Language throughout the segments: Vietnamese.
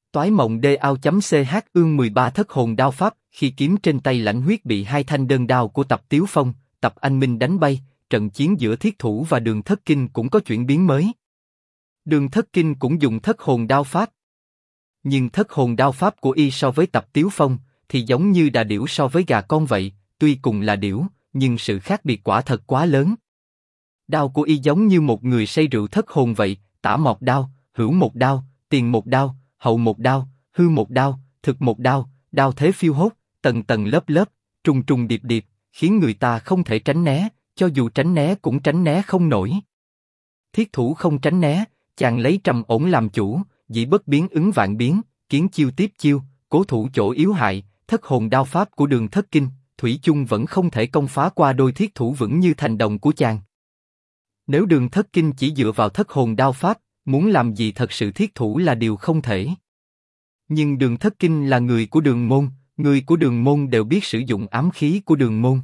Toái mộng DAO.ch ương 13 thất hồn đao pháp. Khi kiếm trên tay Lãnh Huyết bị hai thanh đơn đao của Tập Tiếu Phong, Tập Anh Minh đánh bay, trận chiến giữa Thiết Thủ và Đường Thất Kinh cũng có chuyển biến mới. Đường Thất Kinh cũng dùng thất hồn đao pháp. Nhưng thất hồn đao pháp của y so với Tập Tiếu Phong thì giống như đà điểu so với gà con vậy, tuy cùng là điểu, nhưng sự khác biệt quả thật quá lớn. Đao của y giống như một người say rượu thất hồn vậy, tả một đao, hữu một đao, tiền một đao, hậu một đao, hư một đao, thực một đao, đao thế phiêu hốt, tầng tầng lớp lớp, trùng trùng điệp điệp, khiến người ta không thể tránh né, cho dù tránh né cũng tránh né không nổi. Thiết Thủ không tránh né, chàng lấy trầm ổn làm chủ, dĩ bất biến ứng vạn biến, kiến chiêu tiếp chiêu, cố thủ chỗ yếu hại. Thất hồn đao pháp của Đường Thất Kinh, thủy chung vẫn không thể công phá qua đôi thiết thủ vững như thành đồng của chàng. Nếu Đường Thất Kinh chỉ dựa vào thất hồn đao pháp, muốn làm gì thật sự thiết thủ là điều không thể. Nhưng Đường Thất Kinh là người của Đường môn, người của Đường môn đều biết sử dụng ám khí của Đường môn.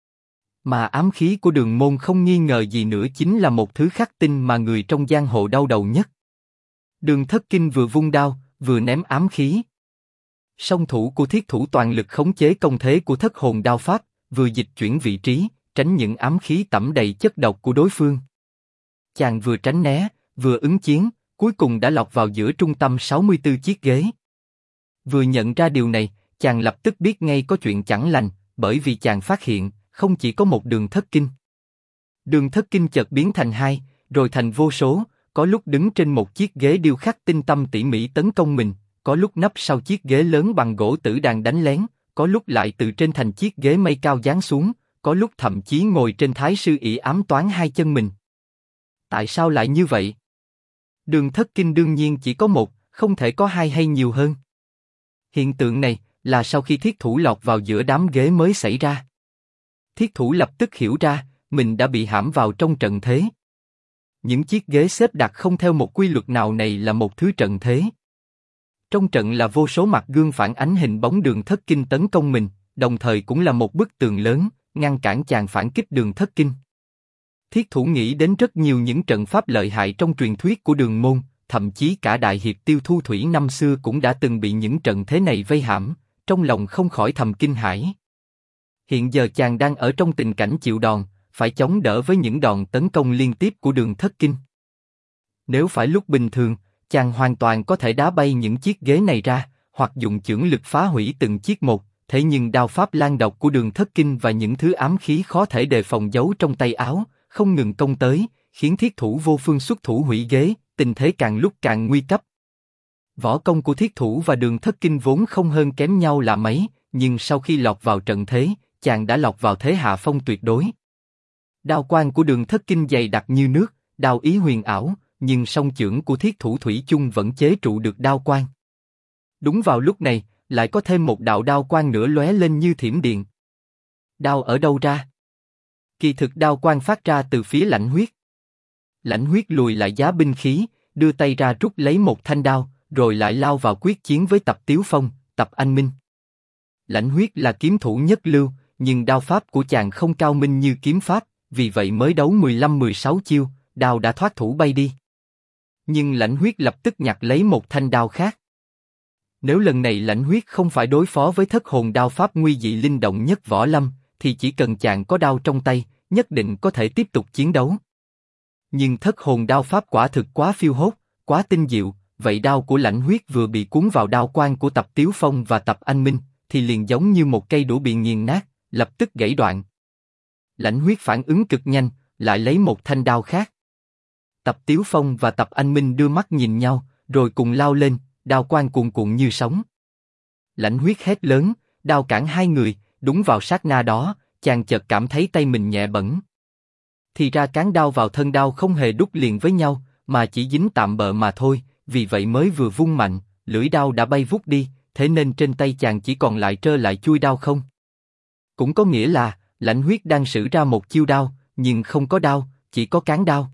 Mà ám khí của Đường môn không nghi ngờ gì nữa chính là một thứ khắc tinh mà người trong giang hồ đau đầu nhất. Đường Thất Kinh vừa vung đao, vừa ném ám khí. Song thủ của thiết thủ toàn lực khống chế công thế của thất hồn đao pháp, vừa dịch chuyển vị trí, tránh những ám khí tẩm đầy chất độc của đối phương. Chàng vừa tránh né, vừa ứng chiến, cuối cùng đã lọt vào giữa trung tâm 64 chiếc ghế. Vừa nhận ra điều này, chàng lập tức biết ngay có chuyện chẳng lành, bởi vì chàng phát hiện, không chỉ có một Đường Thất Kinh. Đường Thất Kinh chợt biến thành hai, rồi thành vô số, có lúc đứng trên một chiếc ghế điêu khắc tinh tâm tỉ mỉ tấn công mình, có lúc nấp sau chiếc ghế lớn bằng gỗ tử đàn đánh lén, có lúc lại từ trên thành chiếc ghế mây cao giáng xuống, có lúc thậm chí ngồi trên thái sư ỷ ám toán hai chân mình. Tại sao lại như vậy? Đường Thất Kinh đương nhiên chỉ có một, không thể có hai hay nhiều hơn. Hiện tượng này là sau khi thiết thủ lọt vào giữa đám ghế mới xảy ra. Thiết thủ lập tức hiểu ra, mình đã bị hãm vào trong trận thế. Những chiếc ghế xếp đặt không theo một quy luật nào này là một thứ trận thế. Trong trận là vô số mặt gương phản ánh hình bóng Đường Thất Kinh tấn công mình, đồng thời cũng là một bức tường lớn, ngăn cản chàng phản kích Đường Thất Kinh. Thiết thủ nghĩ đến rất nhiều những trận pháp lợi hại trong truyền thuyết của Đường môn, thậm chí cả đại hiệp Tiêu Thu Thủy năm xưa cũng đã từng bị những trận thế này vây hãm, trong lòng không khỏi thầm kinh hãi. Hiện giờ chàng đang ở trong tình cảnh chịu đòn, phải chống đỡ với những đòn tấn công liên tiếp của Đường Thất Kinh. Nếu phải lúc bình thường, chàng hoàn toàn có thể đá bay những chiếc ghế này ra, hoặc dùng chưởng lực phá hủy từng chiếc một. Thế nhưng đao pháp lan độc của Đường Thất Kinh và những thứ ám khí khó thể đề phòng giấu trong tay áo, không ngừng công tới, khiến thiết thủ vô phương xuất thủ hủy ghế, tình thế càng lúc càng nguy cấp. Võ công của thiết thủ và Đường Thất Kinh vốn không hơn kém nhau là mấy, nhưng sau khi lọt vào trận thế, chàng đã lọt vào thế hạ phong tuyệt đối. Đao quang của Đường Thất Kinh dày đặc như nước, đao ý huyền ảo, nhưng song chưởng của thiết thủ thủy chung vẫn chế trụ được đao quang. Đúng vào lúc này, lại có thêm một đạo đao quang nữa lóe lên như thiểm điện. Đao ở đâu ra? Kỳ thực đao quang phát ra từ phía Lãnh Huyết. Lãnh Huyết lùi lại giá binh khí, đưa tay ra rút lấy một thanh đao, rồi lại lao vào quyết chiến với Tập Tiếu Phong, Tập Anh Minh. Lãnh Huyết là kiếm thủ nhất lưu, nhưng đao pháp của chàng không cao minh như kiếm pháp, vì vậy mới đấu 15-16 chiêu, đao đã thoát thủ bay đi. Nhưng Lãnh Huyết lập tức nhặt lấy một thanh đao khác. Nếu lần này Lãnh Huyết không phải đối phó với thất hồn đao pháp nguy dị linh động nhất võ lâm, thì chỉ cần chàng có đao trong tay, nhất định có thể tiếp tục chiến đấu. Nhưng thất hồn đao pháp quả thực quá phiêu hốt, quá tinh diệu, vậy đao của Lãnh Huyết vừa bị cuốn vào đao quang của Tập Tiếu Phong và Tập Anh Minh, thì liền giống như một cây đũa bị nghiền nát, lập tức gãy đoạn. Lãnh Huyết phản ứng cực nhanh, lại lấy một thanh đao khác. Tập Tiếu Phong và Tập Anh Minh đưa mắt nhìn nhau, rồi cùng lao lên, đao quang cuồn cuộn như sóng. Lãnh Huyết hét lớn, đao cản hai người, đúng vào sát na đó, chàng chợt cảm thấy tay mình nhẹ bẫng. Thì ra cán đao vào thân đao không hề đúc liền với nhau, mà chỉ dính tạm bợ mà thôi, vì vậy mới vừa vung mạnh, lưỡi đao đã bay vút đi, thế nên trên tay chàng chỉ còn lại trơ lại chuôi đao không. Cũng có nghĩa là, Lãnh Huyết đang sử ra một chiêu đao, nhưng không có đao, chỉ có cán đao.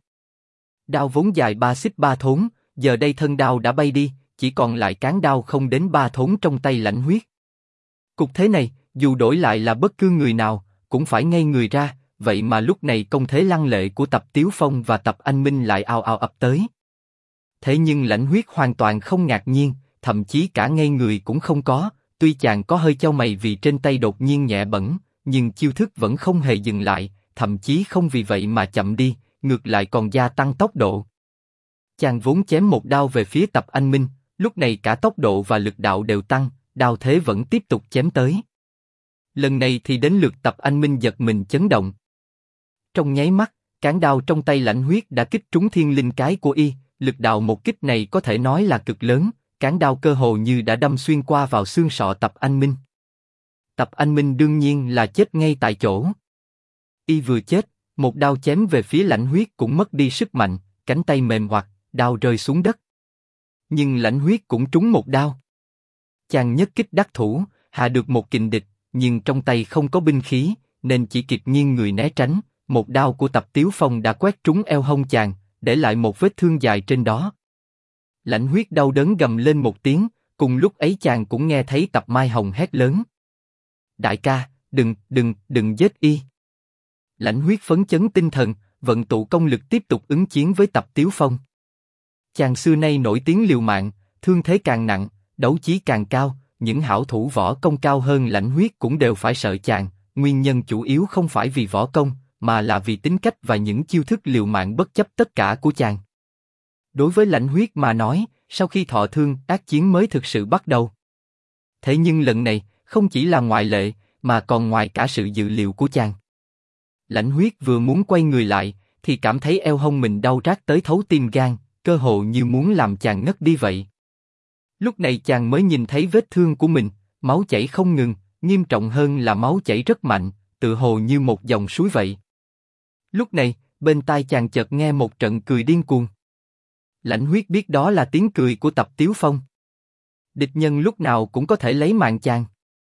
Đao vốn dài 3 xích 3 thốn, giờ đây thân đao đã bay đi, chỉ còn lại cán đao không đến 3 thốn trong tay Lãnh Huyết. Cục thế này, dù đổi lại là bất cứ người nào, cũng phải ngây người ra, vậy mà lúc này công thế lăng lệ của Tập Tiếu Phong và Tập Anh Minh lại ào ào ập tới. Thế nhưng Lãnh Huyết hoàn toàn không ngạc nhiên, thậm chí cả ngay người cũng không có. Tuy chàng có hơi chau mày vì trên tay đột nhiên nhẹ bẩn, nhưng chiêu thức vẫn không hề dừng lại, thậm chí không vì vậy mà chậm đi, ngược lại còn gia tăng tốc độ. Chàng vốn chém một đao về phía Tập Anh Minh, lúc này cả tốc độ và lực đạo đều tăng, đao thế vẫn tiếp tục chém tới. Lần này thì đến lượt Tập Anh Minh giật mình chấn động. Trong nháy mắt, cán đao trong tay Lãnh Huyết đã kích trúng thiên linh cái của y, lực đạo một kích này có thể nói là cực lớn, cán đao cơ hồ như đã đâm xuyên qua vào xương sọ Tập Anh Minh. Tập Anh Minh đương nhiên là chết ngay tại chỗ. Y vừa chết, một đao chém về phía Lãnh Huyết cũng mất đi sức mạnh, cánh tay mềm oặt, đao rơi xuống đất. Nhưng Lãnh Huyết cũng trúng một đao. Chàng nhất kích đắc thủ, hạ được một kình địch, nhưng trong tay không có binh khí, nên chỉ kịp nghiêng người né tránh. Một đao của Tập Tiếu Phong đã quét trúng eo hông chàng, để lại một vết thương dài trên đó. Lãnh Huyết đau đớn gầm lên một tiếng, cùng lúc ấy chàng cũng nghe thấy Tập Mai Hồng hét lớn: "Đại ca, đừng giết y!" Lãnh Huyết phấn chấn tinh thần, vận tụ công lực tiếp tục ứng chiến với Tập Tiếu Phong. Chàng xưa nay nổi tiếng liều mạng, thương thế càng nặng, đấu chí càng cao, những hảo thủ võ công cao hơn Lãnh Huyết cũng đều phải sợ chàng. Nguyên nhân chủ yếu không phải vì võ công, mà là vì tính cách và những chiêu thức liều mạng bất chấp tất cả của chàng. Đối với Lãnh Huyết mà nói, sau khi thọ thương, ác chiến mới thực sự bắt đầu. Thế nhưng lần này, không chỉ là ngoại lệ, mà còn ngoài cả sự dự liệu của chàng. Lãnh Huyết vừa muốn quay người lại, thì cảm thấy eo hông mình đau rát tới thấu tim gan, cơ hồ như muốn làm chàng ngất đi vậy. Lúc này chàng mới nhìn thấy vết thương của mình, máu chảy không ngừng, nghiêm trọng hơn là máu chảy rất mạnh, tựa hồ như một dòng suối vậy. Lúc này, bên tai chàng chợt nghe một trận cười điên cuồng. Lãnh Huyết biết đó là tiếng cười của Tập Tiếu Phong. Địch nhân lúc nào cũng có thể lấy mạng chàng.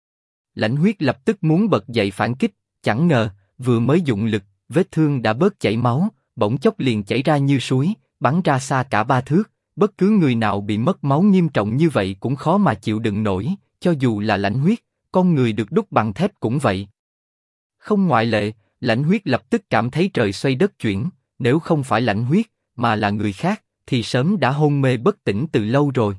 Lãnh Huyết lập tức muốn bật dậy phản kích, chẳng ngờ, vừa mới dụng lực, vết thương đã bớt chảy máu, bỗng chốc liền chảy ra như suối, bắn ra xa cả 3 thước. Bất cứ người nào bị mất máu nghiêm trọng như vậy cũng khó mà chịu đựng nổi, cho dù là Lãnh Huyết, con người được đúc bằng thép cũng vậy. Không ngoại lệ, Lãnh Huyết lập tức cảm thấy trời xoay đất chuyển, nếu không phải Lãnh Huyết, mà là người khác, thì sớm đã hôn mê bất tỉnh từ lâu rồi.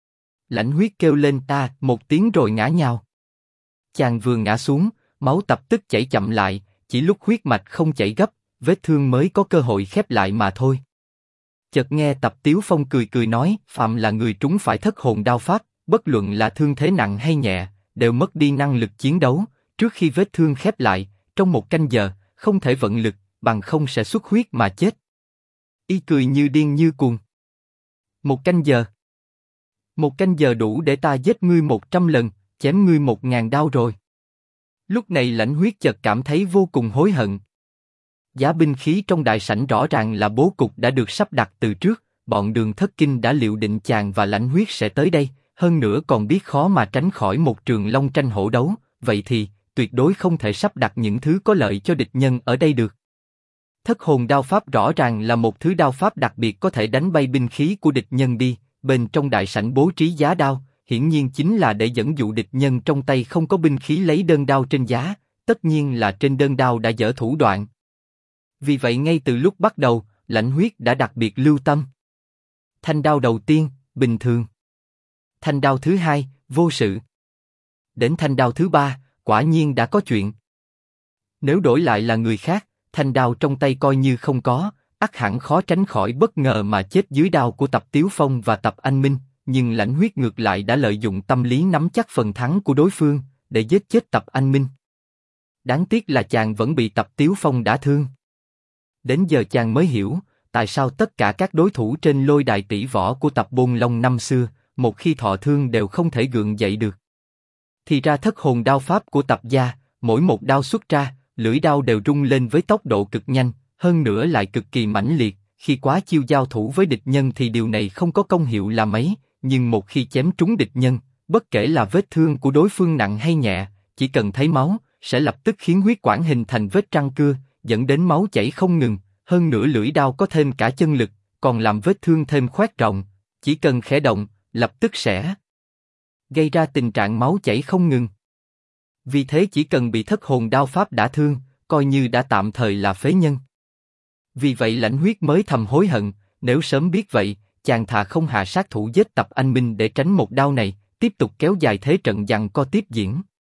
Lãnh Huyết kêu lên ta một tiếng rồi ngã nhào. Chàng vừa ngã xuống, máu lập tức chảy chậm lại, chỉ lúc huyết mạch không chảy gấp, vết thương mới có cơ hội khép lại mà thôi. Chợt nghe Tập Tiếu Phong cười cười nói, phạm là người trúng phải thất hồn đao pháp, bất luận là thương thế nặng hay nhẹ, đều mất đi năng lực chiến đấu, trước khi vết thương khép lại, trong 1 canh giờ, không thể vận lực, bằng không sẽ xuất huyết mà chết. Y cười như điên như cuồng. 1 canh giờ. 1 canh giờ đủ để ta giết ngươi 100 lần, chém ngươi 1000 đao rồi. Lúc này Lãnh Huyết chợt cảm thấy vô cùng hối hận. Giá binh khí trong đại sảnh rõ ràng là bố cục đã được sắp đặt từ trước, bọn Đường Thất Kinh đã liệu định chàng và Lãnh Huyết sẽ tới đây, hơn nữa còn biết khó mà tránh khỏi một trường long tranh hổ đấu, vậy thì tuyệt đối không thể sắp đặt những thứ có lợi cho địch nhân ở đây được. Thất hồn đao pháp rõ ràng là một thứ đao pháp đặc biệt có thể đánh bay binh khí của địch nhân đi, bên trong đại sảnh bố trí giá đao, hiển nhiên chính là để dẫn dụ địch nhân trong tay không có binh khí lấy đơn đao trên giá, tất nhiên là trên đơn đao đã dở thủ đoạn. Vì vậy ngay từ lúc bắt đầu, Lãnh Huyết đã đặc biệt lưu tâm. Thanh đao đầu tiên, bình thường. Thanh đao thứ hai, vô sự. Đến thanh đao thứ 3, quả nhiên đã có chuyện. Nếu đổi lại là người khác, thanh đao trong tay coi như không có, ắt hẳn khó tránh khỏi bất ngờ mà chết dưới đao của Tập Tiếu Phong và Tập Anh Minh, nhưng Lãnh Huyết ngược lại đã lợi dụng tâm lý nắm chắc phần thắng của đối phương, để giết chết Tập Anh Minh. Đáng tiếc là chàng vẫn bị Tập Tiếu Phong đả thương. Đến giờ chàng mới hiểu, tại sao tất cả các đối thủ trên lôi đài tỷ võ của Tập Bôn Long năm xưa, một khi thọ thương đều không thể gượng dậy được. Thì ra thất hồn đao pháp của Tập gia, mỗi một đao xuất ra, lưỡi đao đều rung lên với tốc độ cực nhanh, hơn nữa lại cực kỳ mãnh liệt. Khi quá chiêu giao thủ với địch nhân thì điều này không có công hiệu là mấy, nhưng một khi chém trúng địch nhân, bất kể là vết thương của đối phương nặng hay nhẹ, chỉ cần thấy máu, sẽ lập tức khiến huyết quản hình thành vết răng cưa, dẫn đến máu chảy không ngừng. Hơn nữa lưỡi đao có thêm cả chân lực, còn làm vết thương thêm khoét rộng, chỉ cần khẽ động, lập tức sẽ gây ra tình trạng máu chảy không ngừng. Vì thế chỉ cần bị thất hồn đao pháp đả thương, coi như đã tạm thời là phế nhân. Vì vậy Lãnh Huyết mới thầm hối hận, nếu sớm biết vậy, chàng thà không hạ sát thủ giết Tập Anh Minh để tránh một đao này, tiếp tục kéo dài thế trận giằng co tiếp diễn.